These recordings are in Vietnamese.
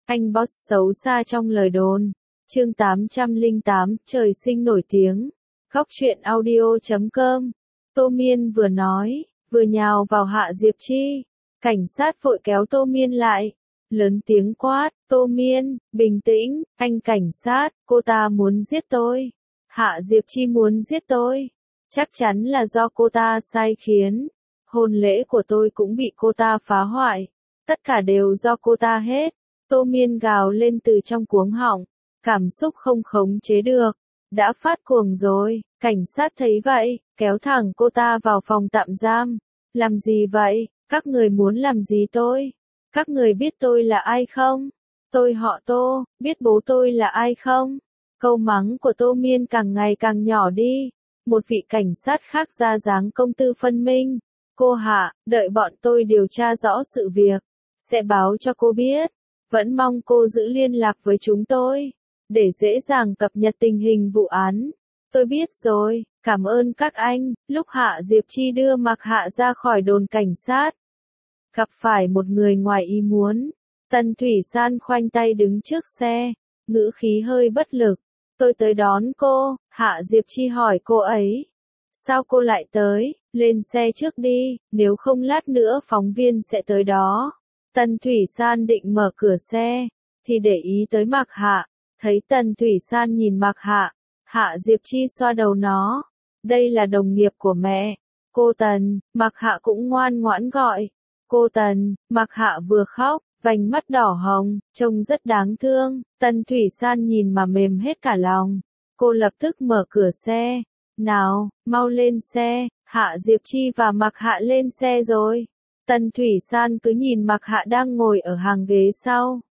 Anh boss xấu xa trong lời đồn. Chương 808, trời sinh nổi tiếng. Góc truyện audio.com. Tô Miên vừa nói, vừa nhào vào Hạ Diệp Chi. Cảnh sát vội kéo Tô Miên lại. Lớn tiếng quát, Tô Miên, bình tĩnh, anh cảnh sát, cô ta muốn giết tôi. Hạ Diệp Chi muốn giết tôi. Chắc chắn là do cô ta sai khiến. Hôn lễ của tôi cũng bị cô ta phá hoại. Tất cả đều do cô ta hết. Tô Miên gào lên từ trong cuống họng. Cảm xúc không khống chế được. Đã phát cuồng rồi. Cảnh sát thấy vậy, kéo thẳng cô ta vào phòng tạm giam. Làm gì vậy? Các người muốn làm gì tôi? Các người biết tôi là ai không? Tôi họ Tô, biết bố tôi là ai không? Câu mắng của Tô Miên càng ngày càng nhỏ đi. Một vị cảnh sát khác ra dáng công tư phân minh. Cô Hạ, đợi bọn tôi điều tra rõ sự việc. Sẽ báo cho cô biết. Vẫn mong cô giữ liên lạc với chúng tôi. Để dễ dàng cập nhật tình hình vụ án. Tôi biết rồi, cảm ơn các anh. Lúc Hạ Diệp Chi đưa Mạc Hạ ra khỏi đồn cảnh sát. Gặp phải một người ngoài ý muốn. Tần Thủy San khoanh tay đứng trước xe. Ngữ khí hơi bất lực. Tôi tới đón cô. Hạ Diệp Chi hỏi cô ấy. Sao cô lại tới? Lên xe trước đi, nếu không lát nữa phóng viên sẽ tới đó. Tần Thủy San định mở cửa xe, thì để ý tới Mạc Hạ. Thấy Tần Thủy San nhìn Mạc Hạ, Hạ Diệp Chi xoa đầu nó. Đây là đồng nghiệp của mẹ. Cô Tần, Mạc Hạ cũng ngoan ngoãn gọi. Cô Tần, Mạc Hạ vừa khóc, vành mắt đỏ hồng, trông rất đáng thương. Tần Thủy San nhìn mà mềm hết cả lòng. Cô lập tức mở cửa xe. Nào, mau lên xe. Hạ Diệp Chi và Mạc Hạ lên xe rồi. Tần Thủy San cứ nhìn Mạc Hạ đang ngồi ở hàng ghế sau.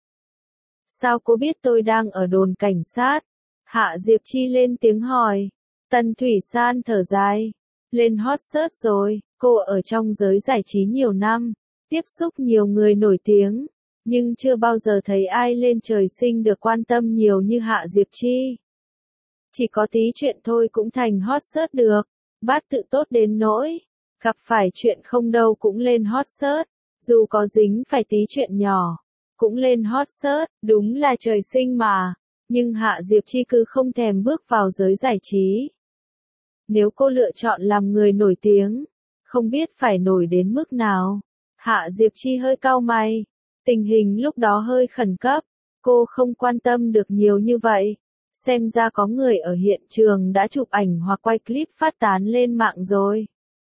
Sao cô biết tôi đang ở đồn cảnh sát? Hạ Diệp Chi lên tiếng hỏi. Tần Thủy San thở dài. Lên hot search rồi, cô ở trong giới giải trí nhiều năm, tiếp xúc nhiều người nổi tiếng, nhưng chưa bao giờ thấy ai lên trời sinh được quan tâm nhiều như Hạ Diệp Chi. Chỉ có tí chuyện thôi cũng thành hot search được, bát tự tốt đến nỗi, gặp phải chuyện không đâu cũng lên hot search, dù có dính phải tí chuyện nhỏ, cũng lên hot search, đúng là trời sinh mà. Nhưng Hạ Diệp Chi cứ không thèm bước vào giới giải trí. Nếu cô lựa chọn làm người nổi tiếng, không biết phải nổi đến mức nào. Hạ Diệp Chi hơi cau mày. Tình hình lúc đó hơi khẩn cấp. Cô không quan tâm được nhiều như vậy. Xem ra có người ở hiện trường đã chụp ảnh hoặc quay clip phát tán lên mạng rồi.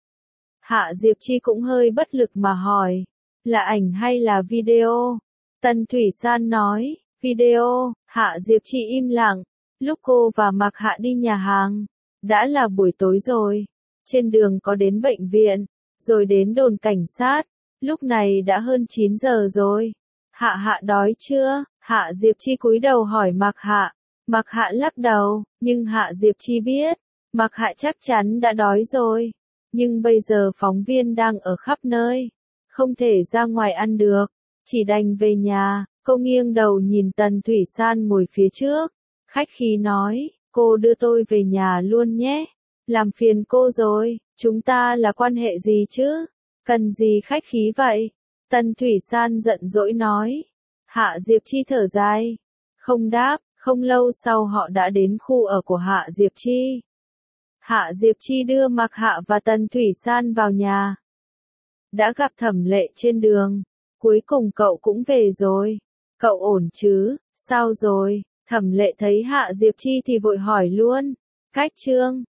Hạ Diệp Chi cũng hơi bất lực mà hỏi. Là ảnh hay là video? Tần Thủy San nói. Video. Hạ Diệp Chi im lặng. Lúc cô và Mạc Hạ đi nhà hàng. Đã là buổi tối rồi. Trên đường có đến bệnh viện. Rồi đến đồn cảnh sát. Lúc này đã hơn 9 giờ rồi. Hạ Hạ đói chưa? Hạ Diệp Chi cúi đầu hỏi Mạc Hạ. Mạc Hạ lắc đầu. Nhưng Hạ Diệp Chi biết. Mạc Hạ chắc chắn đã đói rồi. Nhưng bây giờ phóng viên đang ở khắp nơi. Không thể ra ngoài ăn được. Chỉ đành về nhà. Cô nghiêng đầu nhìn Tần Thủy San ngồi phía trước. Khách khí nói. Cô đưa tôi về nhà luôn nhé. Làm phiền cô rồi. Chúng ta là quan hệ gì chứ? Cần gì khách khí vậy? Tần Thủy San giận dỗi nói. Hạ Diệp Chi thở dài. Không đáp. Không lâu sau họ đã đến khu ở của Hạ Diệp Chi. Hạ Diệp Chi đưa Mạc Hạ và Tần Thủy San vào nhà. Đã gặp Thẩm Lệ trên đường. Cuối cùng cậu cũng về rồi. Cậu ổn chứ? Sao rồi? Thẩm Lệ thấy Hạ Diệp Chi thì vội hỏi luôn. Cách Trương,